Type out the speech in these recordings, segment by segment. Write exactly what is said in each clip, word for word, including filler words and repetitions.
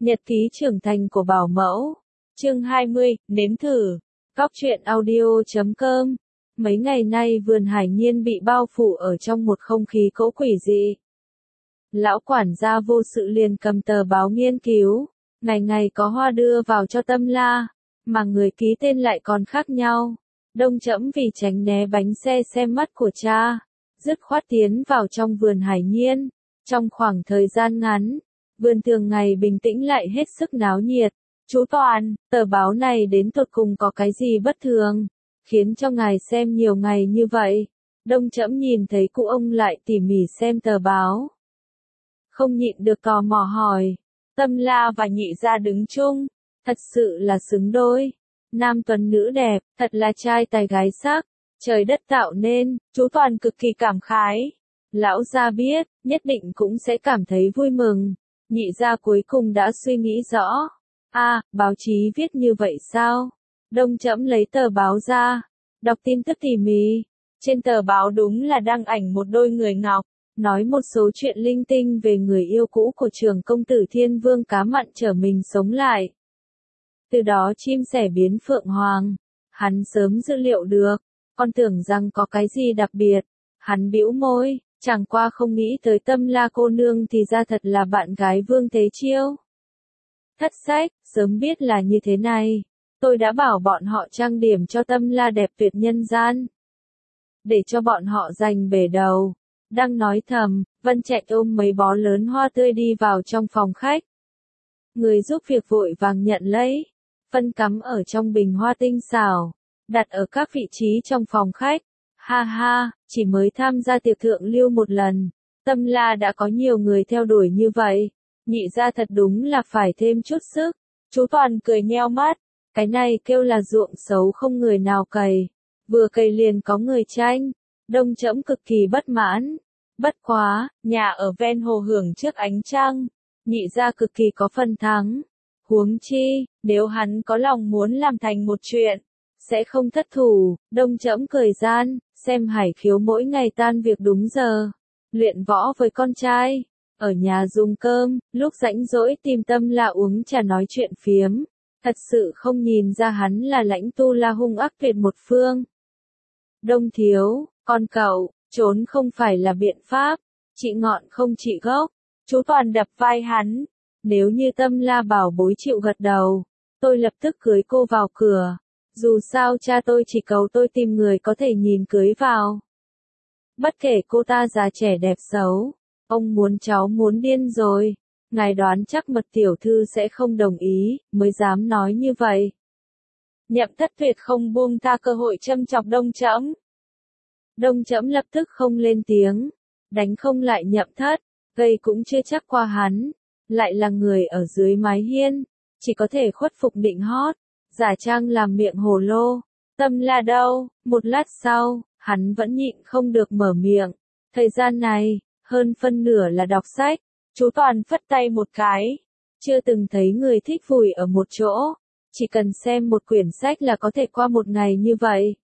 Nhật ký trưởng thành của bảo mẫu. Chương hai mươi, nếm thử. Góc truyện audio chấm com. Mấy ngày nay vườn Hải Nhiên bị bao phủ ở trong một không khí cỗ quỷ dị. Lão quản gia vô sự liền cầm tờ báo nghiên cứu, ngày ngày có hoa đưa vào cho Tâm La, mà người ký tên lại còn khác nhau. Đông Trẫm vì tránh né bánh xe xem mắt của cha, dứt khoát tiến vào trong vườn Hải Nhiên. Trong khoảng thời gian ngắn, vườn thường ngày bình tĩnh lại hết sức náo nhiệt. Chú Toàn, tờ báo này đến tột cùng có cái gì bất thường, khiến cho ngài xem nhiều ngày như vậy? Đông Trẫm nhìn thấy cụ ông lại tỉ mỉ xem tờ báo, không nhịn được tò mò hỏi. Tâm La và Nhị gia đứng chung, thật sự là xứng đôi. Nam tuấn nữ đẹp, thật là trai tài gái sắc, trời đất tạo nên. Chú Toàn cực kỳ cảm khái. Lão gia biết, nhất định cũng sẽ cảm thấy vui mừng. Nhị gia cuối cùng đã suy nghĩ rõ. A, à, báo chí viết như vậy sao? Đông Trẫm lấy tờ báo ra, đọc tin tức tỉ mỉ. Trên tờ báo đúng là đăng ảnh một đôi người ngọc, nói một số chuyện linh tinh về người yêu cũ của trưởng công tử Thiên Vương Cá Mặn trở mình sống lại. Từ đó chim sẻ biến phượng hoàng. Hắn sớm dự liệu được, con tưởng rằng có cái gì đặc biệt. Hắn bĩu môi, chẳng qua không nghĩ tới Tâm La cô nương thì ra thật là bạn gái Vương Thế Chiêu. Thất sách, sớm biết là như thế này, tôi đã bảo bọn họ trang điểm cho Tâm La đẹp tuyệt nhân gian, để cho bọn họ giành bể đầu. Đang nói thầm, Vân Trạch ôm mấy bó lớn hoa tươi đi vào trong phòng khách. Người giúp việc vội vàng nhận lấy, phân cắm ở trong bình hoa tinh xảo, đặt ở các vị trí trong phòng khách. Ha ha, chỉ mới tham gia tiệc thượng lưu một lần, Tâm La đã có nhiều người theo đuổi như vậy. Nhị gia thật đúng là phải thêm chút sức. Chú Toàn cười nheo mắt, cái này kêu là ruộng xấu không người nào cày, vừa cày liền có người tranh. Đông Trẫm cực kỳ bất mãn. Bất quá, nhà ở ven hồ hưởng trước ánh trăng, nhị gia cực kỳ có phần thắng. Huống chi, nếu hắn có lòng muốn làm thành một chuyện, sẽ không thất thủ. Đông Trẫm cười gian, xem Hải Khiếu mỗi ngày tan việc đúng giờ, luyện võ với con trai, ở nhà dùng cơm, lúc rảnh rỗi tìm Tâm La uống trà nói chuyện phiếm. Thật sự không nhìn ra hắn là lãnh tu la hung ác tuyệt một phương. Đông thiếu, con cậu, trốn không phải là biện pháp, trị ngọn không trị gốc. Chú Toàn đập vai hắn, nếu như Tâm La bảo bối chịu gật đầu, tôi lập tức cưới cô vào cửa. Dù sao cha tôi chỉ cầu tôi tìm người có thể nhìn cưới vào. Bất kể cô ta già trẻ đẹp xấu, ông muốn cháu muốn điên rồi. Ngài đoán chắc Mật tiểu thư sẽ không đồng ý, mới dám nói như vậy. Nhậm Thất tuyệt không buông tha cơ hội châm chọc Đông Trẫm. Đông Trẫm lập tức không lên tiếng, đánh không lại Nhậm Thất, gây cũng chưa chắc qua hắn, lại là người ở dưới mái hiên, chỉ có thể khuất phục định hót, giả trang làm miệng hồ lô. Tâm La đâu? Một lát sau, hắn vẫn nhịn không được mở miệng. Thời gian này, hơn phân nửa là đọc sách. Chú Toàn phất tay một cái, chưa từng thấy người thích vùi ở một chỗ, chỉ cần xem một quyển sách là có thể qua một ngày như vậy.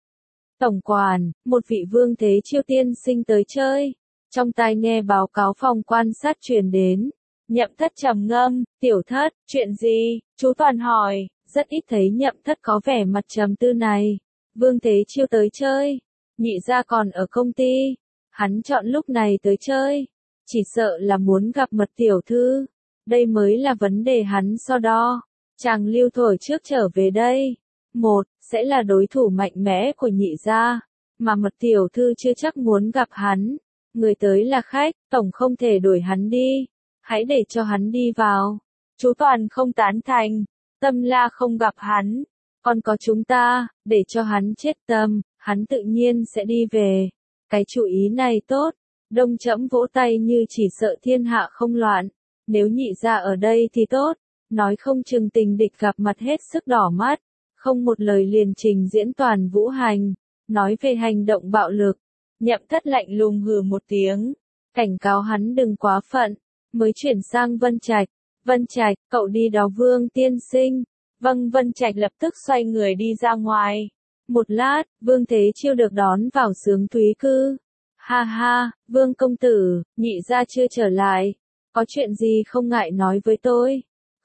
Tổng quản, một vị Vương Thế Chiêu tiên sinh tới chơi. Trong tai nghe báo cáo phòng quan sát truyền đến. Nhậm Thất trầm ngâm, tiểu Thất, chuyện gì? Chú Toàn hỏi, rất ít thấy Nhậm Thất có vẻ mặt trầm tư này. Vương Thế Chiêu tới chơi, nhị gia còn ở công ty, hắn chọn lúc này tới chơi, chỉ sợ là muốn gặp Mật tiểu thư. Đây mới là vấn đề hắn so đo. Chàng Lưu thổi trước trở về đây, một, sẽ là đối thủ mạnh mẽ của nhị gia, mà Mật tiểu thư chưa chắc muốn gặp hắn. Người tới là khách, tổng không thể đuổi hắn đi, hãy để cho hắn đi vào. Chú Toàn không tán thành. Tâm La không gặp hắn, còn có chúng ta, để cho hắn chết tâm, hắn tự nhiên sẽ đi về. Cái chủ ý này tốt. Đông Trẫm vỗ tay như chỉ sợ thiên hạ không loạn. Nếu nhị gia ở đây thì tốt, nói không chừng tình địch gặp mặt hết sức đỏ mắt, không một lời liền trình diễn toàn vũ hành, nói về hành động bạo lực. Nhậm Thất lạnh lùng hừ một tiếng, cảnh cáo hắn đừng quá phận, mới chuyển sang Vân Trạch. Vân Trạch, cậu đi đón Vương tiên sinh. Vâng. Vân Trạch lập tức xoay người đi ra ngoài. Một lát, Vương Thế Chiêu được đón vào Xướng Thúy Cư. Ha ha, Vương công tử, nhị gia chưa trở lại, có chuyện gì không ngại nói với tôi.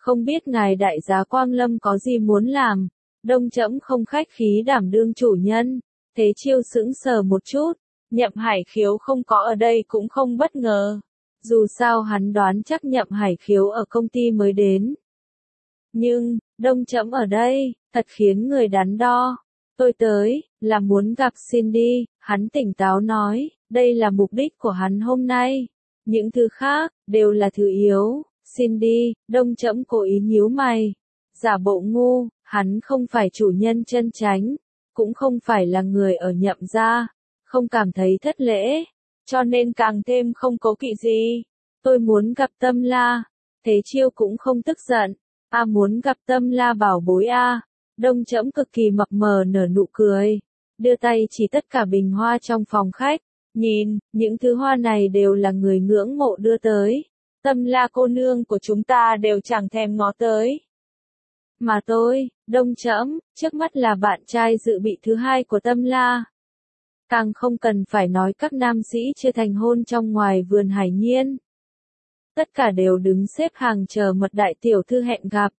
Không biết ngài đại giá Quang Lâm có gì muốn làm, Đông Trẫm không khách khí đảm đương chủ nhân. Thế Chiêu sững sờ một chút, Nhậm Hải Khiếu không có ở đây cũng không bất ngờ. Dù sao hắn đoán chắc Nhậm Hải Khiếu ở công ty mới đến. Nhưng, Đông Trẫm ở đây, thật khiến người đắn đo. Tôi tới, là muốn gặp Cindy, hắn tỉnh táo nói, đây là mục đích của hắn hôm nay. Những thứ khác, đều là thứ yếu. Cindy, Đông Trẫm cố ý nhíu mày. Giả bộ ngu, hắn không phải chủ nhân chân chánh, cũng không phải là người ở Nhậm gia, không cảm thấy thất lễ, cho nên càng thêm không cố kỵ gì. Tôi muốn gặp Tâm La. Thế Chiêu cũng không tức giận. A muốn gặp Tâm La bảo bối a. Đông Trẫm cực kỳ mập mờ nở nụ cười, đưa tay chỉ tất cả bình hoa trong phòng khách. Nhìn, những thứ hoa này đều là người ngưỡng mộ đưa tới. Tâm La cô nương của chúng ta đều chẳng thèm ngó tới. Mà tôi, Đông Trẫm, trước mắt là bạn trai dự bị thứ hai của Tâm La. Càng không cần phải nói các nam sĩ chưa thành hôn trong ngoài vườn Hải Nhiên. Tất cả đều đứng xếp hàng chờ mật đại tiểu thư hẹn gặp.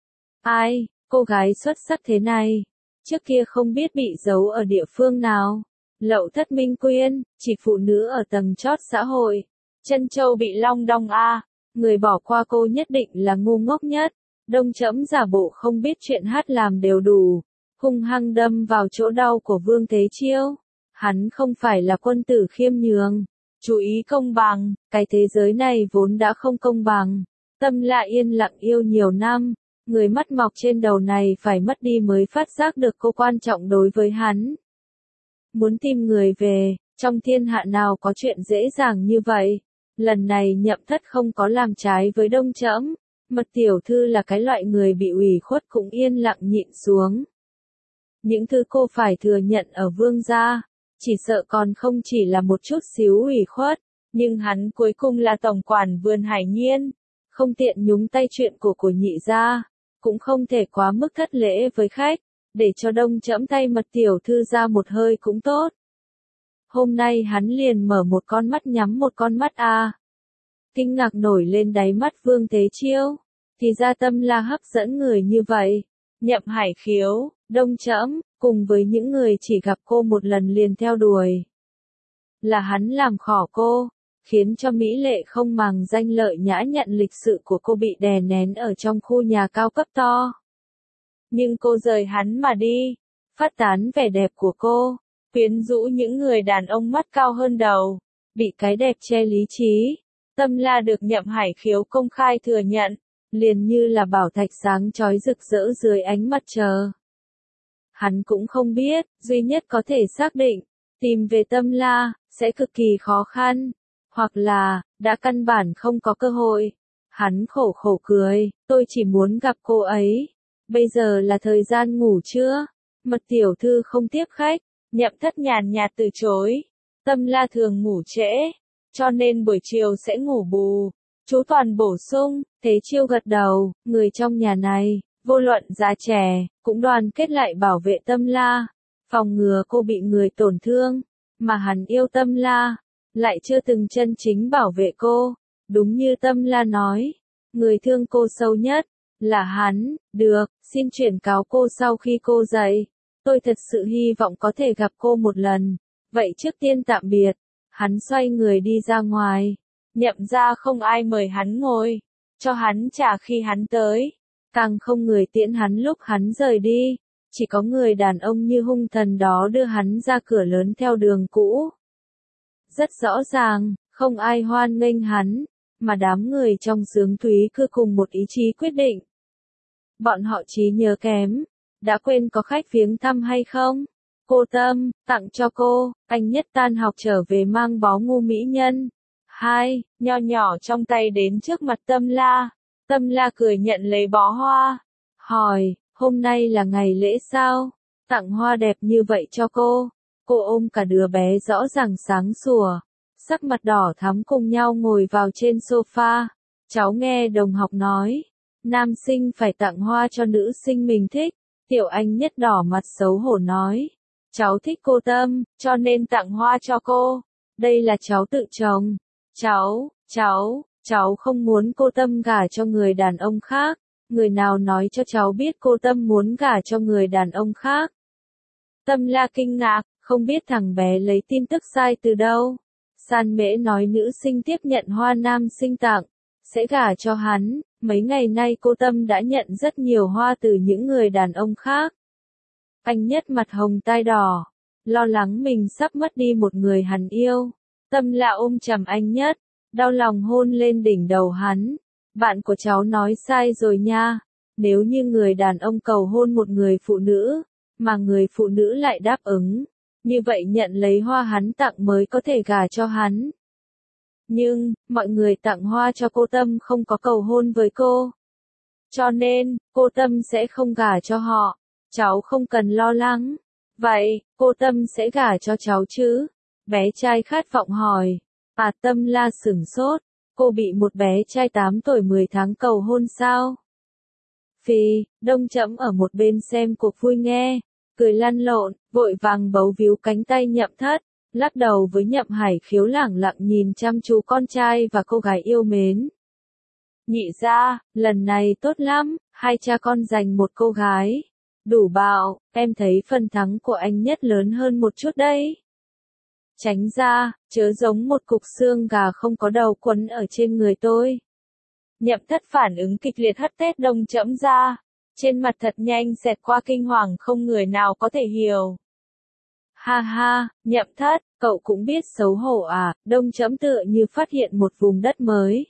Ai, cô gái xuất sắc thế này, trước kia không biết bị giấu ở địa phương nào. Lậu Thất Minh Quyên, chỉ phụ nữ ở tầng chót xã hội. Chân châu bị long đong a, người bỏ qua cô nhất định là ngu ngốc nhất. Đông Trẫm giả bộ không biết chuyện hát làm đều đủ, hung hăng đâm vào chỗ đau của Vương Thế Chiêu. Hắn không phải là quân tử khiêm nhường, chú ý công bằng, cái thế giới này vốn đã không công bằng. Tâm La yên lặng yêu nhiều năm, người mắt mọc trên đầu này phải mất đi mới phát giác được cô quan trọng đối với hắn. Muốn tìm người về, trong thiên hạ nào có chuyện dễ dàng như vậy. Lần này Nhậm Thất không có làm trái với Đông Trẫm. Mật tiểu thư là cái loại người bị ủy khuất cũng yên lặng nhịn xuống. Những thứ cô phải thừa nhận ở Vương gia, chỉ sợ còn không chỉ là một chút xíu ủy khuất, nhưng hắn cuối cùng là tổng quản vườn Hải Nhiên, không tiện nhúng tay chuyện của của nhị gia, cũng không thể quá mức thất lễ với khách, để cho Đông Trẫm tay mật tiểu thư ra một hơi cũng tốt. Hôm nay hắn liền mở một con mắt nhắm một con mắt a. À. Kinh ngạc nổi lên đáy mắt Vương Thế Chiêu, thì ra Tâm La hấp dẫn người như vậy. Nhậm Hải Khiếu, Đông Trẫm, cùng với những người chỉ gặp cô một lần liền theo đuổi. Là hắn làm khỏ cô, khiến cho mỹ lệ không màng danh lợi nhã nhặn lịch sự của cô bị đè nén ở trong khu nhà cao cấp to. Nhưng cô rời hắn mà đi, phát tán vẻ đẹp của cô, quyến rũ những người đàn ông mắt cao hơn đầu, bị cái đẹp che lý trí. Tâm La được Nhậm Hải Khiếu công khai thừa nhận, liền như là bảo thạch sáng chói rực rỡ dưới ánh mặt trời. Hắn cũng không biết, duy nhất có thể xác định, tìm về Tâm La, sẽ cực kỳ khó khăn, hoặc là, đã căn bản không có cơ hội. Hắn khổ khổ cười, tôi chỉ muốn gặp cô ấy. Bây giờ là thời gian ngủ trưa, Mật tiểu thư không tiếp khách, Nhậm Thất nhàn nhạt từ chối. Tâm La thường ngủ trễ, cho nên buổi chiều sẽ ngủ bù. Chú Toàn bổ sung, Thế Chiêu gật đầu, người trong nhà này, vô luận già trẻ, cũng đoàn kết lại bảo vệ Tâm La, phòng ngừa cô bị người tổn thương, mà hắn yêu Tâm La, lại chưa từng chân chính bảo vệ cô. Đúng như Tâm La nói, người thương cô sâu nhất là hắn. Được, xin chuyển cáo cô sau khi cô dậy. Tôi thật sự hy vọng có thể gặp cô một lần. Vậy trước tiên tạm biệt. Hắn xoay người đi ra ngoài. Nhậm ra không ai mời hắn ngồi, cho hắn trả khi hắn tới, càng không người tiễn hắn lúc hắn rời đi, chỉ có người đàn ông như hung thần đó đưa hắn ra cửa lớn theo đường cũ. Rất rõ ràng, không ai hoan nghênh hắn, mà đám người trong xướng thúy cứ cùng một ý chí quyết định. Bọn họ trí nhớ kém, đã quên có khách viếng thăm hay không? Cô Tâm, tặng cho cô, anh nhất tan học trở về mang bó ngu mỹ nhân. Hai, nho nhỏ trong tay đến trước mặt Tâm La. Tâm La cười nhận lấy bó hoa. Hỏi, hôm nay là ngày lễ sao? Tặng hoa đẹp như vậy cho cô. Cô ôm cả đứa bé rõ ràng sáng sủa, sắc mặt đỏ thắm cùng nhau ngồi vào trên sofa. Cháu nghe đồng học nói, nam sinh phải tặng hoa cho nữ sinh mình thích. Tiểu Anh nhất đỏ mặt xấu hổ nói, cháu thích cô Tâm, cho nên tặng hoa cho cô. Đây là cháu tự trồng. Cháu, cháu, cháu không muốn cô Tâm gả cho người đàn ông khác. người nào nói cho cháu biết cô Tâm muốn gả cho người đàn ông khác? Tâm La kinh ngạc, không biết thằng bé lấy tin tức sai từ đâu. San Mễ nói nữ sinh tiếp nhận hoa nam sinh tặng, sẽ gả cho hắn, mấy ngày nay cô Tâm đã nhận rất nhiều hoa từ những người đàn ông khác. Anh Nhất mặt hồng tai đỏ, lo lắng mình sắp mất đi một người hắn yêu. Tâm La ôm chầm anh Nhất, đau lòng hôn lên đỉnh đầu hắn. Bạn của cháu nói sai rồi nha, nếu như người đàn ông cầu hôn một người phụ nữ, mà người phụ nữ lại đáp ứng, như vậy nhận lấy hoa hắn tặng mới có thể gả cho hắn. Nhưng, mọi người tặng hoa cho cô Tâm không có cầu hôn với cô. Cho nên, cô Tâm sẽ không gả cho họ. Cháu không cần lo lắng. Vậy, cô Tâm sẽ gả cho cháu chứ? Bé trai khát vọng hỏi. À, Tâm La sửng sốt. Cô bị một bé trai tám tuổi mười tháng cầu hôn sao? Phi, Đông Trẫm ở một bên xem cuộc vui nghe, cười lăn lộn, vội vàng bấu víu cánh tay Nhậm Thất, lắc đầu với Nhậm Hải Khiếu lẳng lặng nhìn chăm chú con trai và cô gái yêu mến. Nhị gia, lần này tốt lắm, hai cha con giành một cô gái. Đủ bạo, em thấy phần thắng của anh Nhất lớn hơn một chút đấy. Tránh ra, chớ giống một cục xương gà không có đầu quấn ở trên người tôi. Nhậm Thất phản ứng kịch liệt hất tét Đông Trẫm ra, trên mặt thật nhanh xẹt qua kinh hoàng không người nào có thể hiểu. Ha ha, Nhậm Thất, cậu cũng biết xấu hổ à? Đông Trẫm tựa như phát hiện một vùng đất mới.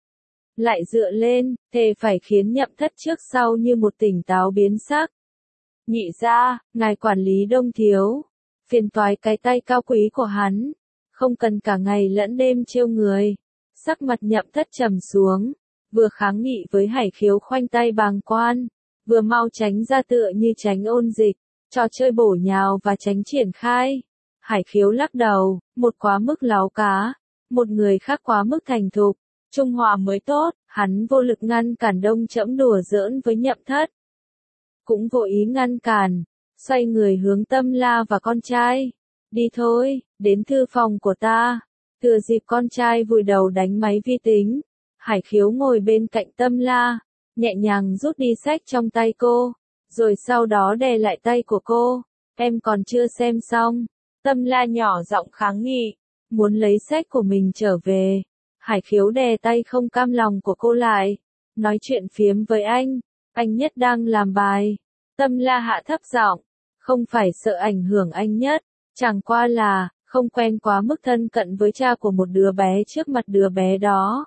Lại dựa lên, thề phải khiến Nhậm Thất trước sau như một tỉnh táo biến sắc. Nhị gia, ngài quản lý Đông thiếu, phiền toái cái tay cao quý của hắn, không cần cả ngày lẫn đêm trêu người. Sắc mặt Nhậm Thất trầm xuống, vừa kháng nghị với Hải Khiếu khoanh tay bàng quan, vừa mau tránh ra tựa như tránh ôn dịch, trò chơi bổ nhào và tránh triển khai. Hải Khiếu lắc đầu, một quá mức láo cá, một người khác quá mức thành thục, trung hòa mới tốt. Hắn vô lực ngăn cản Đông Trẫm đùa giỡn với Nhậm Thất, cũng vô ý ngăn cản, xoay người hướng Tâm La và con trai. Đi thôi, đến thư phòng của ta. Thừa dịp con trai vùi đầu đánh máy vi tính, Hải Khiếu ngồi bên cạnh Tâm La, nhẹ nhàng rút đi sách trong tay cô, rồi sau đó đè lại tay của cô. Em còn chưa xem xong. Tâm La nhỏ giọng kháng nghị, muốn lấy sách của mình trở về. Hải Khiếu đè tay không cam lòng của cô lại, nói chuyện phiếm với anh. Anh Nhất đang làm bài. Tâm La hạ thấp giọng, không phải sợ ảnh hưởng anh Nhất, chẳng qua là, không quen quá mức thân cận với cha của một đứa bé trước mặt đứa bé đó.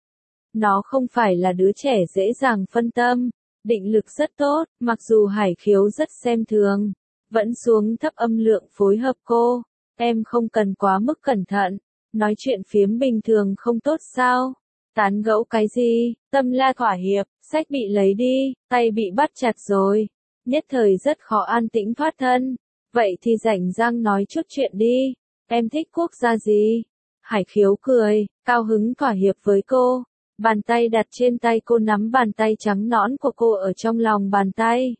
Nó không phải là đứa trẻ dễ dàng phân tâm, định lực rất tốt, mặc dù Hải Khiếu rất xem thường, vẫn xuống thấp âm lượng phối hợp cô. Em không cần quá mức cẩn thận, nói chuyện phiếm bình thường không tốt sao? Tán gẫu cái gì? Tâm La thỏa hiệp, sách bị lấy đi, tay bị bắt chặt rồi. Nhất thời rất khó an tĩnh thoát thân. Vậy thì rảnh rang nói chút chuyện đi. Em thích quốc gia gì? Hải Khiếu cười, cao hứng thỏa hiệp với cô. Bàn tay đặt trên tay cô nắm bàn tay trắng nõn của cô ở trong lòng bàn tay.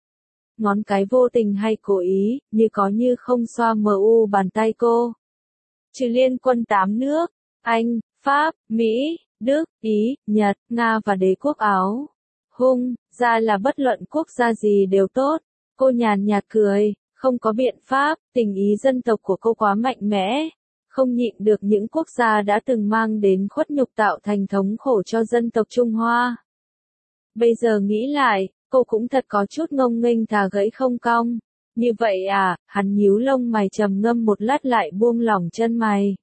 Ngón cái vô tình hay cố ý, như có như không xoa mờ u bàn tay cô. Trừ liên quân tám nước, Anh, Pháp, Mỹ, Đức, Ý, Nhật, Nga và đế quốc Áo. Hung, ra là bất luận quốc gia gì đều tốt. Cô nhàn nhạt cười, không có biện pháp, tình ý dân tộc của cô quá mạnh mẽ. Không nhịn được những quốc gia đã từng mang đến khuất nhục tạo thành thống khổ cho dân tộc Trung Hoa. Bây giờ nghĩ lại, cô cũng thật có chút ngông nghênh thà gãy không cong. Như vậy à? Hắn nhíu lông mày trầm ngâm một lát lại buông lỏng chân mày.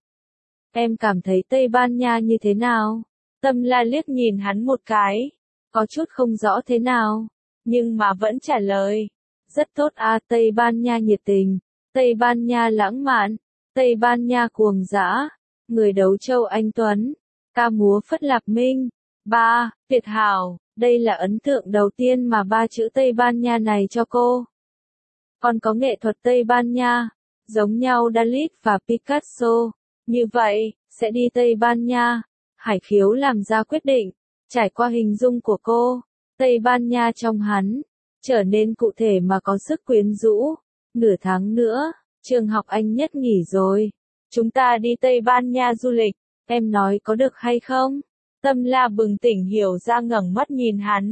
Em cảm thấy Tây Ban Nha như thế nào? Tâm La liếc nhìn hắn một cái, có chút không rõ thế nào, nhưng mà vẫn trả lời. Rất tốt à, Tây Ban Nha nhiệt tình, Tây Ban Nha lãng mạn, Tây Ban Nha cuồng dã, người đấu châu anh tuấn, ca múa phất lạp minh. Ba, tuyệt hảo, đây là ấn tượng đầu tiên mà ba chữ Tây Ban Nha này cho cô. Còn có nghệ thuật Tây Ban Nha, giống nhau Dalit và Picasso. Như vậy, sẽ đi Tây Ban Nha. Hải Khiếu làm ra quyết định, trải qua hình dung của cô, Tây Ban Nha trong hắn, trở nên cụ thể mà có sức quyến rũ. Nửa tháng nữa, trường học anh Nhất nghỉ rồi. Chúng ta đi Tây Ban Nha du lịch, em nói có được hay không? Tâm La bừng tỉnh hiểu ra ngẩng mắt nhìn hắn.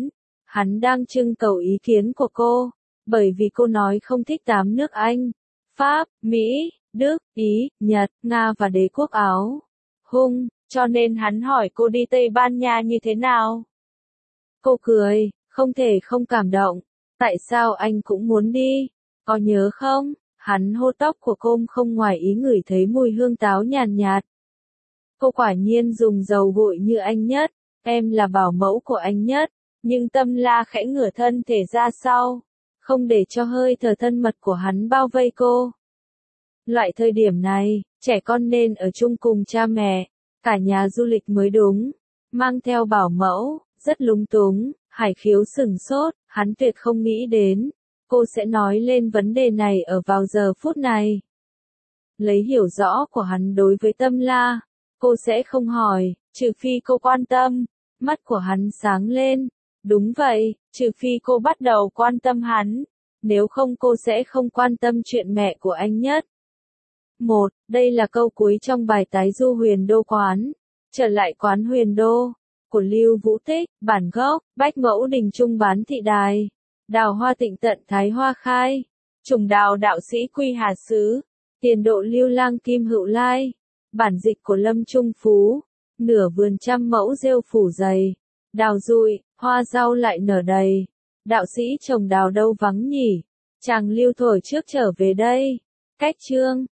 Hắn đang trưng cầu ý kiến của cô, bởi vì cô nói không thích tám nước Anh, Pháp, Mỹ, Đức, Ý, Nhật, Nga và đế quốc Áo Hung, cho nên hắn hỏi cô đi Tây Ban Nha như thế nào. Cô cười, không thể không cảm động. Tại sao anh cũng muốn đi? Có nhớ không? Hắn hô tóc của cô không ngoài ý ngửi thấy mùi hương táo nhàn nhạt. Cô quả nhiên dùng dầu gội như anh nhất, em là bảo mẫu của anh nhất, nhưng Tâm La khẽ ngửa thân thể ra sau, không để cho hơi thở thân mật của hắn bao vây cô. Loại thời điểm này, trẻ con nên ở chung cùng cha mẹ, cả nhà du lịch mới đúng, mang theo bảo mẫu, rất lúng túng, Hải Khiếu sửng sốt, hắn tuyệt không nghĩ đến, cô sẽ nói lên vấn đề này ở vào giờ phút này. Lấy hiểu rõ của hắn đối với Tâm La, cô sẽ không hỏi, trừ phi cô quan tâm, mắt của hắn sáng lên, đúng vậy, trừ phi cô bắt đầu quan tâm hắn, nếu không cô sẽ không quan tâm chuyện mẹ của anh nhất. Một, đây là câu cuối trong bài tái du Huyền Đô Quán, trở lại quán Huyền Đô, của Lưu Vũ Tích, bản gốc, Bách Mẫu Đình Trung bán thị đài, đào hoa tịnh tận Thái Hoa khai, trùng đào đạo sĩ Quy Hà Sứ, tiền độ Lưu Lang Kim Hữu Lai, bản dịch của Lâm Trung Phú, nửa vườn trăm mẫu rêu phủ dày, đào rụi, hoa rau lại nở đầy, đạo sĩ trồng đào đâu vắng nhỉ, chàng Lưu thổi trước trở về đây, cách chương.